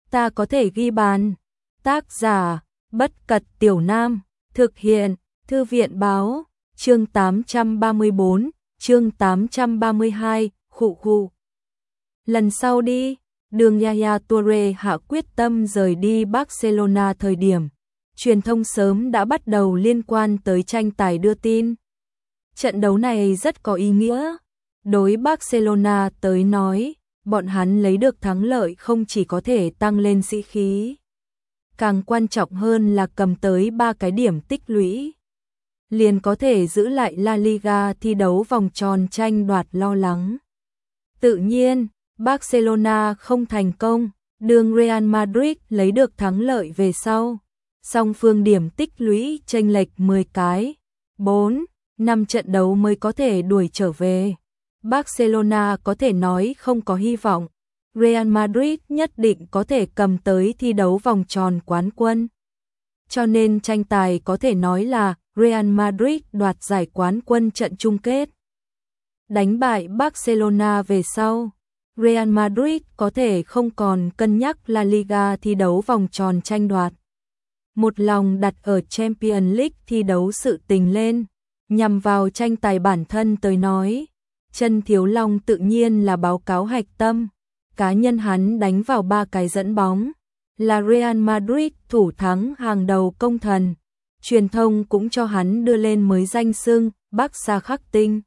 ta có thể ghi bàn. Tác giả, Bất Cật Tiểu Nam, thực hiện, Thư viện Báo, chương 834, chương 832, khụ khụ. Lần sau đi, đường Yaya Toure hạ quyết tâm rời đi Barcelona thời điểm. Truyền thông sớm đã bắt đầu liên quan tới tranh tài đưa tin. Trận đấu này rất có ý nghĩa. Đối Barcelona tới nói, bọn hắn lấy được thắng lợi không chỉ có thể tăng lên sĩ khí. Càng quan trọng hơn là cầm tới 3 cái điểm tích lũy. Liền có thể giữ lại La Liga thi đấu vòng tròn tranh đoạt lo lắng. Tự nhiên, Barcelona không thành công, đường Real Madrid lấy được thắng lợi về sau. Song phương điểm tích lũy chênh lệch 10 cái, 4, 5 trận đấu mới có thể đuổi trở về. Barcelona có thể nói không có hy vọng. Real Madrid nhất định có thể cầm tới thi đấu vòng tròn quán quân. Cho nên tranh tài có thể nói là Real Madrid đoạt giải quán quân trận chung kết. Đánh bại Barcelona về sau, Real Madrid có thể không còn cân nhắc La Liga thi đấu vòng tròn tranh đoạt. Một lòng đặt ở Champions League thi đấu sự tình lên, nhằm vào tranh tài bản thân tới nói. Chân Thiếu Long tự nhiên là báo cáo hạch tâm. Cá nhân hắn đánh vào 3 cái dẫn bóng, là Real Madrid thủ thắng hàng đầu công thần. Truyền thông cũng cho hắn đưa lên mới danh xưng Barca khắc tinh.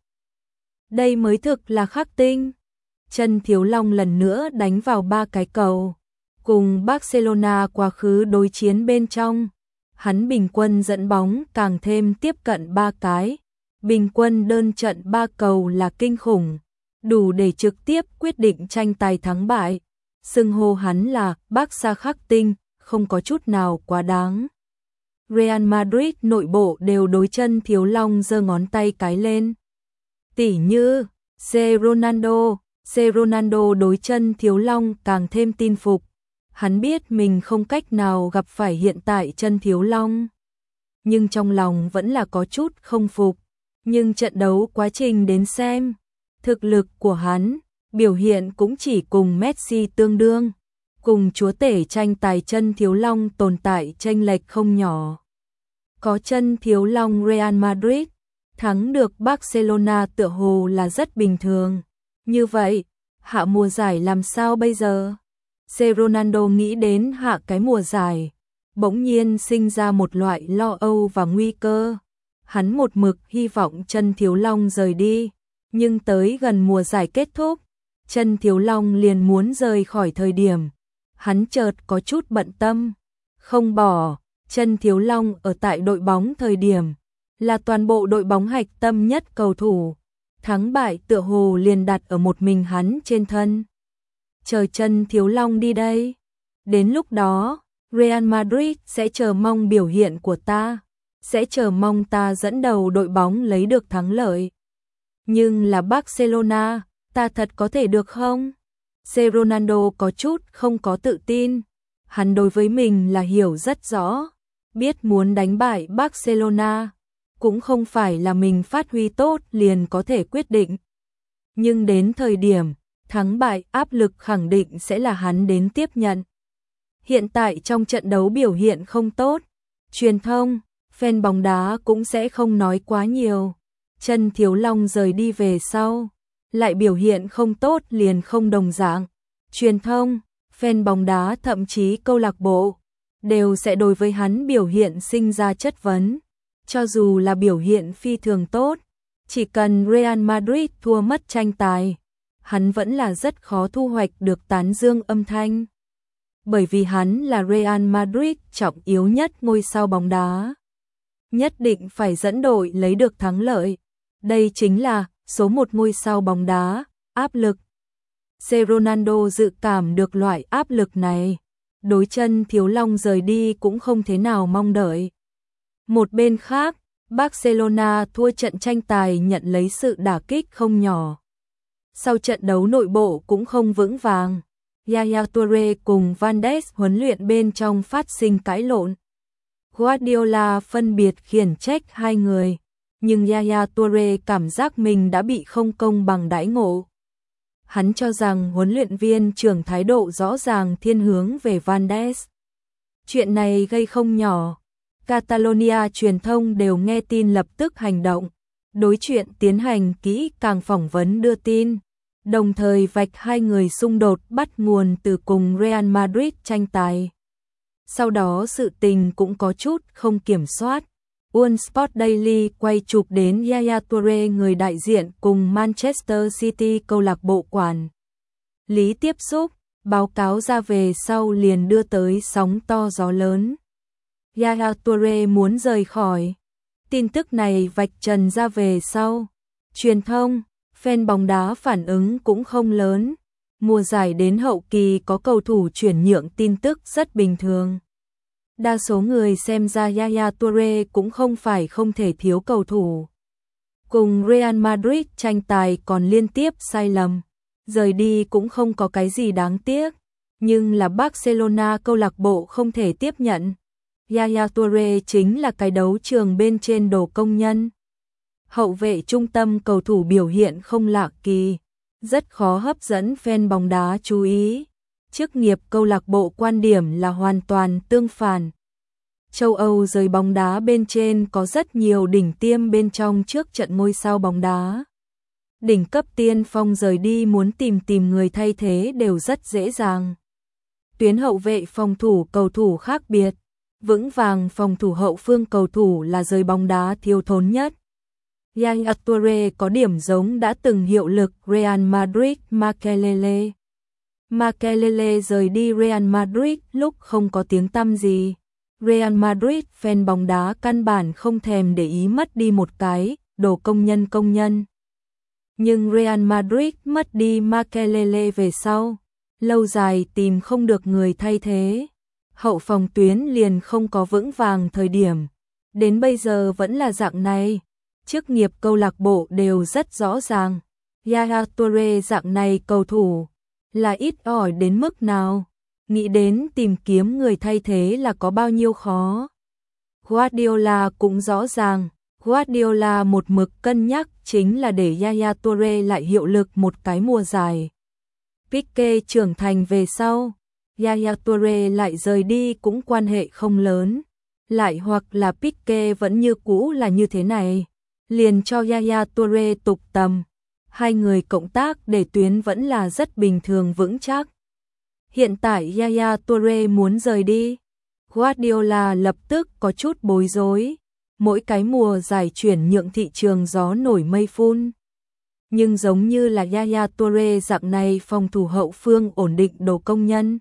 Đây mới thực là khắc tinh. Chân Thiếu Long lần nữa đánh vào 3 cái cầu. Cùng Barcelona quá khứ đối chiến bên trong, hắn bình quân dẫn bóng càng thêm tiếp cận 3 cái. Bình quân đơn trận 3 cầu là kinh khủng, đủ để trực tiếp quyết định tranh tài thắng bại. Xưng hô hắn là Barca khắc tinh, không có chút nào quá đáng. Real Madrid nội bộ đều đối Chân Thiếu Long giơ ngón tay cái lên. Tỉ như Ronaldo đối Chân Thiếu Long càng thêm tin phục. Hắn biết mình không cách nào gặp phải hiện tại Chân Thiếu Long, nhưng trong lòng vẫn là có chút không phục. Nhưng trận đấu quá trình đến xem, thực lực của hắn, biểu hiện cũng chỉ cùng Messi tương đương, cùng chúa tể tranh tài Chân Thiếu Long tồn tại chênh lệch không nhỏ. Có Chân Thiếu Long Real Madrid thắng được Barcelona tựa hồ là rất bình thường. Như vậy, hạ mùa giải làm sao bây giờ? Ronaldo nghĩ đến hạ cái mùa giải, bỗng nhiên sinh ra một loại lo âu và nguy cơ. Hắn một mực hy vọng Chân Thiếu Long rời đi, nhưng tới gần mùa giải kết thúc, Chân Thiếu Long liền muốn rời khỏi thời điểm. Hắn chợt có chút bận tâm, không bỏ. Chân Thiếu Long ở tại đội bóng thời điểm, là toàn bộ đội bóng hạch tâm nhất cầu thủ. Thắng bại tựa hồ liền đặt ở một mình hắn trên thân. Chờ Chân Thiếu Long đi đây. Đến lúc đó, Real Madrid sẽ chờ mong biểu hiện của ta. Sẽ chờ mong ta dẫn đầu đội bóng lấy được thắng lợi. Nhưng là Barcelona, ta thật có thể được không? Ronaldo có chút không có tự tin. Hắn đối với mình là hiểu rất rõ. Biết muốn đánh bại Barcelona, cũng không phải là mình phát huy tốt liền có thể quyết định. Nhưng đến thời điểm, thắng bại áp lực khẳng định sẽ là hắn đến tiếp nhận. Hiện tại trong trận đấu biểu hiện không tốt, truyền thông, fan bóng đá cũng sẽ không nói quá nhiều. Chân Thiếu Long rời đi về sau, lại biểu hiện không tốt liền không đồng dạng. Truyền thông, fan bóng đá thậm chí câu lạc bộ, đều sẽ đối với hắn biểu hiện sinh ra chất vấn. Cho dù là biểu hiện phi thường tốt, chỉ cần Real Madrid thua mất tranh tài, hắn vẫn là rất khó thu hoạch được tán dương âm thanh. Bởi vì hắn là Real Madrid trọng yếu nhất ngôi sao bóng đá. Nhất định phải dẫn đội lấy được thắng lợi. Đây chính là số 1 ngôi sao bóng đá, áp lực. Ronaldo dự cảm được loại áp lực này. Đối Chân Thiếu Long rời đi cũng không thế nào mong đợi. Một bên khác, Barcelona thua trận tranh tài nhận lấy sự đả kích không nhỏ. Sau trận đấu nội bộ cũng không vững vàng. Yaya Toure cùng Van Dijk huấn luyện bên trong phát sinh cãi lộn. Guardiola phân biệt khiển trách hai người, nhưng Yaya Toure cảm giác mình đã bị không công bằng đãi ngộ. Hắn cho rằng huấn luyện viên trưởng thái độ rõ ràng thiên hướng về Van Ness. Chuyện này gây không nhỏ. Catalonia truyền thông đều nghe tin lập tức hành động. Đối chuyện tiến hành kỹ càng phỏng vấn đưa tin. Đồng thời vạch hai người xung đột bắt nguồn từ cùng Real Madrid tranh tài. Sau đó sự tình cũng có chút không kiểm soát. One Sport Daily quay chụp đến Yaya Toure, người đại diện cùng Manchester City câu lạc bộ quản lý tiếp xúc, báo cáo ra về sau liền đưa tới sóng to gió lớn. Yaya Toure muốn rời khỏi. Tin tức này vạch trần ra về sau, truyền thông, fan bóng đá phản ứng cũng không lớn. Mùa giải đến hậu kỳ có cầu thủ chuyển nhượng tin tức rất bình thường. Đa số người xem ra Yaya Toure cũng không phải không thể thiếu cầu thủ. Cùng Real Madrid tranh tài còn liên tiếp sai lầm, rời đi cũng không có cái gì đáng tiếc, nhưng là Barcelona câu lạc bộ không thể tiếp nhận. Yaya Toure chính là cái đấu trường bên trên đồ công nhân. Hậu vệ trung tâm cầu thủ biểu hiện không lạ kỳ, rất khó hấp dẫn fan bóng đá chú ý. Chức nghiệp câu lạc bộ quan điểm là hoàn toàn tương phản. Châu Âu giới bóng đá bên trên có rất nhiều đỉnh tiêm bên trong trước trận ngôi sao bóng đá. Đỉnh cấp tiên phong rời đi muốn tìm người thay thế đều rất dễ dàng. Tuyến hậu vệ phòng thủ cầu thủ khác biệt, vững vàng phòng thủ hậu phương cầu thủ là giới bóng đá thiếu thốn nhất. Yaya Toure có điểm giống đã từng hiệu lực Real Madrid Makelele. Makelele rời đi Real Madrid lúc không có tiếng tăm gì. Real Madrid fan bóng đá căn bản không thèm để ý mất đi một cái đồ công nhân. Nhưng Real Madrid mất đi Makelele về sau, lâu dài tìm không được người thay thế. Hậu phòng tuyến liền không có vững vàng thời điểm. Đến bây giờ vẫn là dạng này. Chức nghiệp câu lạc bộ đều rất rõ ràng. Yaya Toure dạng này cầu thủ là ít ỏi đến mức nào. Nghĩ đến tìm kiếm người thay thế là có bao nhiêu khó. Guardiola cũng rõ ràng. Guardiola một mực cân nhắc chính là để Yaya Toure lại hiệu lực một cái mùa dài. Pique trưởng thành về sau, Yaya Toure lại rời đi cũng quan hệ không lớn. Lại hoặc là Pique vẫn như cũ là như thế này, liền cho Yaya Toure tục tầm. Hai người cộng tác để tuyến vẫn là rất bình thường vững chắc. Hiện tại Yaya Toure muốn rời đi, Guardiola lập tức có chút bối rối. Mỗi cái mùa giải chuyển nhượng thị trường gió nổi mây phun. Nhưng giống như là Yaya Toure dạng này phòng thủ hậu phương ổn định đồ công nhân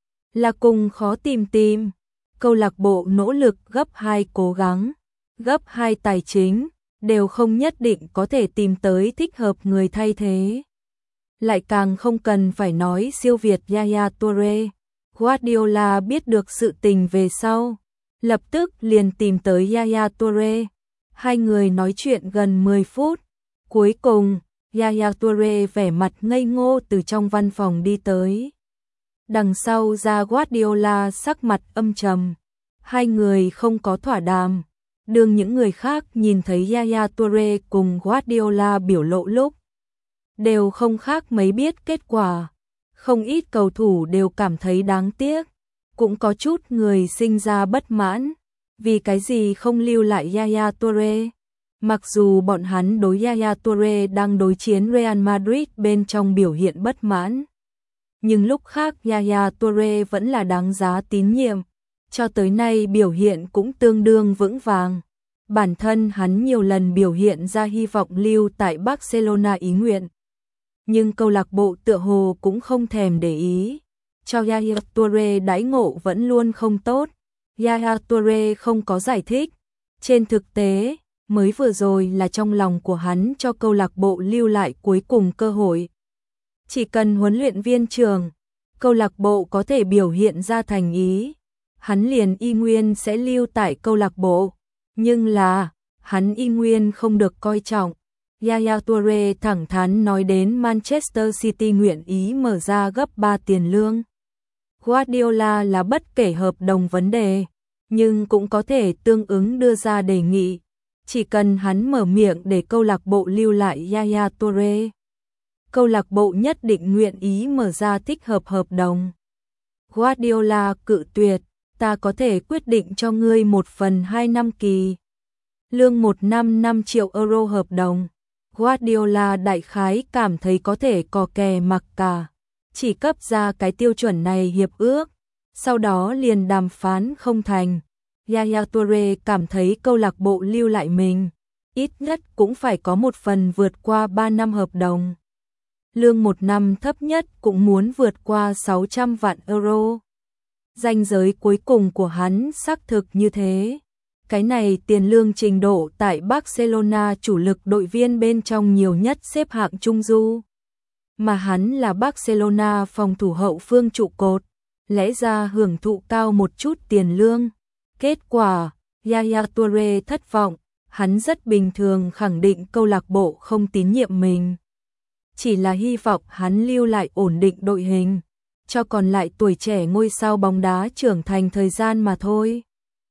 là cùng khó tìm. Câu lạc bộ nỗ lực gấp 2 cố gắng, gấp 2 tài chính, đều không nhất định có thể tìm tới thích hợp người thay thế. Lại càng không cần phải nói siêu việt Yaya Toure. Guardiola biết được sự tình về sau, lập tức liền tìm tới Yaya Toure. Hai người nói chuyện gần 10 phút. Cuối cùng, Yaya Toure vẻ mặt ngây ngô từ trong văn phòng đi tới. Đằng sau ra Guardiola sắc mặt âm trầm. Hai người không có thỏa đàm. Đương những người khác nhìn thấy Yaya Toure cùng Guardiola biểu lộ lúc, đều không khác mấy biết kết quả. Không ít cầu thủ đều cảm thấy đáng tiếc. Cũng có chút người sinh ra bất mãn. Vì cái gì không lưu lại Yaya Toure? Mặc dù bọn hắn đối Yaya Toure đang đối chiến Real Madrid bên trong biểu hiện bất mãn. Nhưng lúc khác Yaya Toure vẫn là đáng giá tín nhiệm. Cho tới nay biểu hiện cũng tương đương vững vàng. Bản thân hắn nhiều lần biểu hiện ra hy vọng lưu tại Barcelona ý nguyện. Nhưng câu lạc bộ tựa hồ cũng không thèm để ý. Cho Yaya Toure đãi ngộ vẫn luôn không tốt. Yaya Toure không có giải thích. Trên thực tế, mới vừa rồi là trong lòng của hắn cho câu lạc bộ lưu lại cuối cùng cơ hội. Chỉ cần huấn luyện viên trưởng, câu lạc bộ có thể biểu hiện ra thành ý, hắn liền y nguyên sẽ lưu tại câu lạc bộ. Nhưng là, hắn y nguyên không được coi trọng. Yaya Toure thẳng thắn nói đến Manchester City nguyện ý mở ra gấp 3 tiền lương. Guardiola là bất kể hợp đồng vấn đề, nhưng cũng có thể tương ứng đưa ra đề nghị. Chỉ cần hắn mở miệng để câu lạc bộ lưu lại Yaya Toure, câu lạc bộ nhất định nguyện ý mở ra thích hợp hợp đồng. Guardiola cự tuyệt, ta có thể quyết định cho ngươi 1/2 năm kỳ. Lương 1 năm 5 triệu euro hợp đồng. Guardiola đại khái cảm thấy có thể cò kè mặc cả, chỉ cấp ra cái tiêu chuẩn này hiệp ước, sau đó liền đàm phán không thành. Yaya Toure cảm thấy câu lạc bộ lưu lại mình, ít nhất cũng phải có một phần vượt qua 3 năm hợp đồng. Lương 1 năm thấp nhất cũng muốn vượt qua 600 vạn euro. Ranh giới cuối cùng của hắn xác thực như thế. Cái này tiền lương trình độ tại Barcelona chủ lực đội viên bên trong nhiều nhất xếp hạng trung du. Mà hắn là Barcelona phòng thủ hậu phương trụ cột, lẽ ra hưởng thụ cao một chút tiền lương. Kết quả, Yaya Toure thất vọng, hắn rất bình thường khẳng định câu lạc bộ không tín nhiệm mình. Chỉ là hy vọng hắn lưu lại ổn định đội hình, cho còn lại tuổi trẻ ngôi sao bóng đá trưởng thành thời gian mà thôi.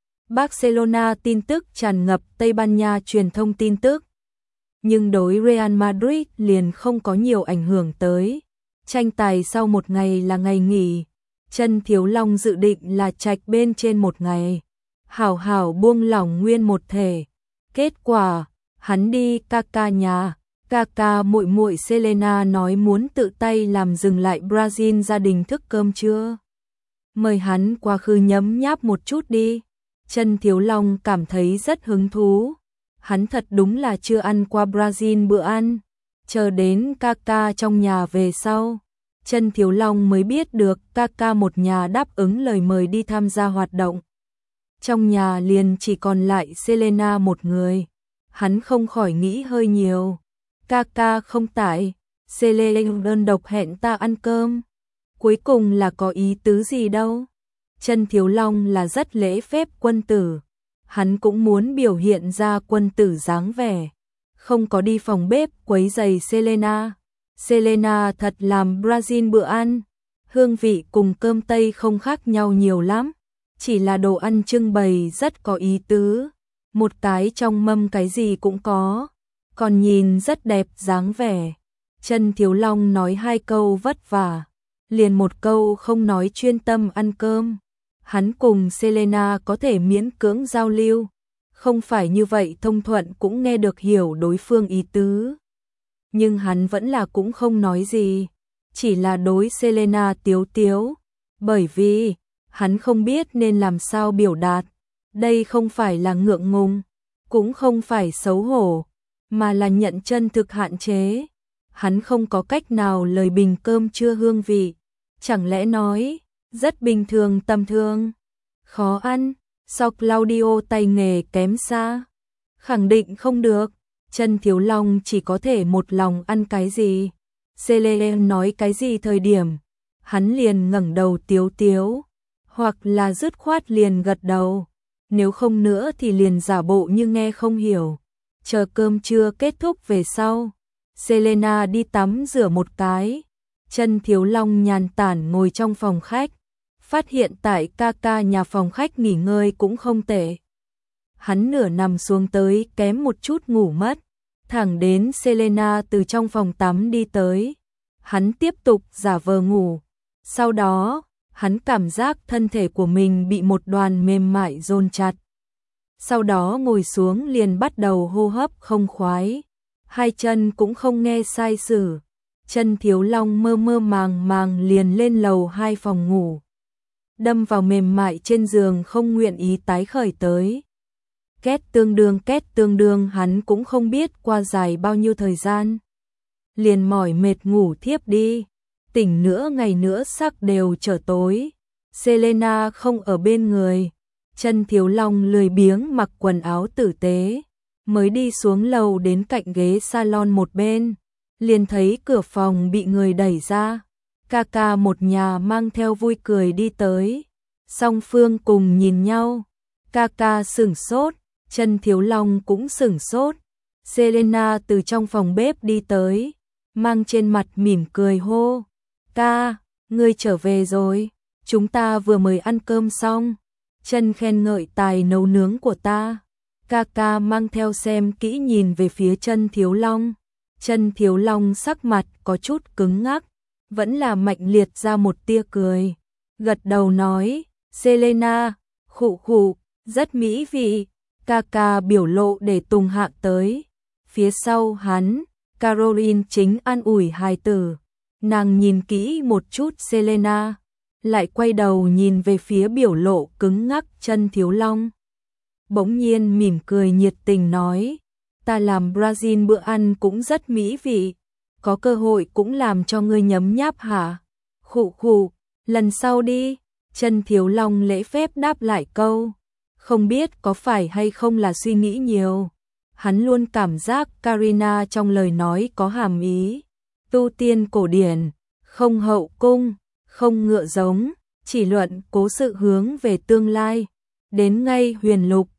Barcelona tin tức tràn ngập Tây Ban Nha truyền thông tin tức. Nhưng đối Real Madrid liền không có nhiều ảnh hưởng tới. Tranh tài sau một ngày là ngày nghỉ. Chân Thiếu Long dự định là trạch bên trên một ngày. Hảo hảo buông lỏng nguyên một thể. Kết quả, hắn đi Kaká nhà. Kaká muội muội Selena nói muốn tự tay làm dừng lại Brazil gia đình thức cơm trưa. Mời hắn qua khứ nhấm nháp một chút đi. Chân Thiếu Long cảm thấy rất hứng thú. Hắn thật đúng là chưa ăn qua Brazil bữa ăn. Chờ đến Kaká trong nhà về sau, Chân Thiếu Long mới biết được Kaká một nhà đáp ứng lời mời đi tham gia hoạt động. Trong nhà liền chỉ còn lại Selena một người. Hắn không khỏi nghĩ hơi nhiều. Kaká không tại, Selena đơn độc hẹn ta ăn cơm. Cuối cùng là có ý tứ gì đâu. Chân Thiếu Long là rất lễ phép quân tử. Hắn cũng muốn biểu hiện ra quân tử dáng vẻ. Không có đi phòng bếp quấy rầy Selena. Selena thật làm Brazil bữa ăn. Hương vị cùng cơm Tây không khác nhau nhiều lắm. Chỉ là đồ ăn trưng bày rất có ý tứ. Một cái trong mâm cái gì cũng có. Còn nhìn rất đẹp dáng vẻ. Chân Thiếu Long nói 2 câu vất vả. Liền một câu không nói chuyên tâm ăn cơm. Hắn cùng Selena có thể miễn cưỡng giao lưu. Không phải như vậy thông thuận cũng nghe được hiểu đối phương ý tứ. Nhưng hắn vẫn là cũng không nói gì. Chỉ là đối Selena tiếu tiếu. Bởi vì, hắn không biết nên làm sao biểu đạt. Đây không phải là ngượng ngùng, cũng không phải xấu hổ, mà là nhận chân thực hạn chế. Hắn không có cách nào lời bình cơm trưa hương vị. Chẳng lẽ nói, rất bình thường tầm thường, khó ăn, so Claudio tay nghề kém xa. Khẳng định không được, Chân Thiếu Long chỉ có thể một lòng ăn cái gì. Selena nói cái gì thời điểm, hắn liền ngẩng đầu tiếu tiếu, hoặc là dứt khoát liền gật đầu. Nếu không nữa thì liền giả bộ như nghe không hiểu. Chờ cơm trưa kết thúc về sau, Selena đi tắm rửa một cái. Chân Thiếu Long nhàn tản ngồi trong phòng khách, phát hiện tại Kaká nhà phòng khách nghỉ ngơi cũng không tệ. Hắn nửa nằm xuống tới kém một chút ngủ mất, thẳng đến Selena từ trong phòng tắm đi tới. Hắn tiếp tục giả vờ ngủ. Sau đó, hắn cảm giác thân thể của mình bị một đoàn mềm mại dồn chặt. Sau đó ngồi xuống liền bắt đầu hô hấp không khoái. Hai chân cũng không nghe sai sử. Chân Thiếu Long mơ mơ màng màng liền lên lầu 2 phòng ngủ. Đâm vào mềm mại trên giường không nguyện ý tái khởi tới. Két tương đương hắn cũng không biết qua dài bao nhiêu thời gian. Liền mỏi mệt ngủ thiếp đi. Tỉnh nữa ngày nữa sắc đều trở tối. Selena không ở bên người. Chân Thiếu Long lười biếng mặc quần áo tử tế. Mới đi xuống lầu đến cạnh ghế salon một bên. Liền thấy cửa phòng bị người đẩy ra. Kaká một nhà mang theo vui cười đi tới. Song phương cùng nhìn nhau. Kaká sửng sốt, Chân Thiếu Long cũng sửng sốt. Selena từ trong phòng bếp đi tới, mang trên mặt mỉm cười hô. Ca, ngươi trở về rồi, chúng ta vừa mới ăn cơm xong. Chân khen ngợi tài nấu nướng của ta. Kaká mang theo xem kỹ nhìn về phía Chân Thiếu Long. Chân Thiếu Long sắc mặt có chút cứng ngắc, vẫn là mạnh liệt ra một tia cười. Gật đầu nói, Selena, khụ khụ, rất mỹ vị, ca ca biểu lộ để Tùng Hạc tới. Phía sau hắn, Caroline chính an ủi hài tử. Nàng nhìn kỹ một chút Selena, lại quay đầu nhìn về phía biểu lộ cứng ngắc Chân Thiếu Long. Bỗng nhiên mỉm cười nhiệt tình nói, ta làm Brazil bữa ăn cũng rất mỹ vị, có cơ hội cũng làm cho ngươi nhấm nháp hả? Khụ khụ, lần sau đi. Chân Thiếu Long lễ phép đáp lại câu, không biết có phải hay không là suy nghĩ nhiều. Hắn luôn cảm giác Karina trong lời nói có hàm ý. Tu tiên cổ điển, không hậu cung, không ngựa giống, chỉ luận cố sự hướng về tương lai. Đến ngay Huyền Lục,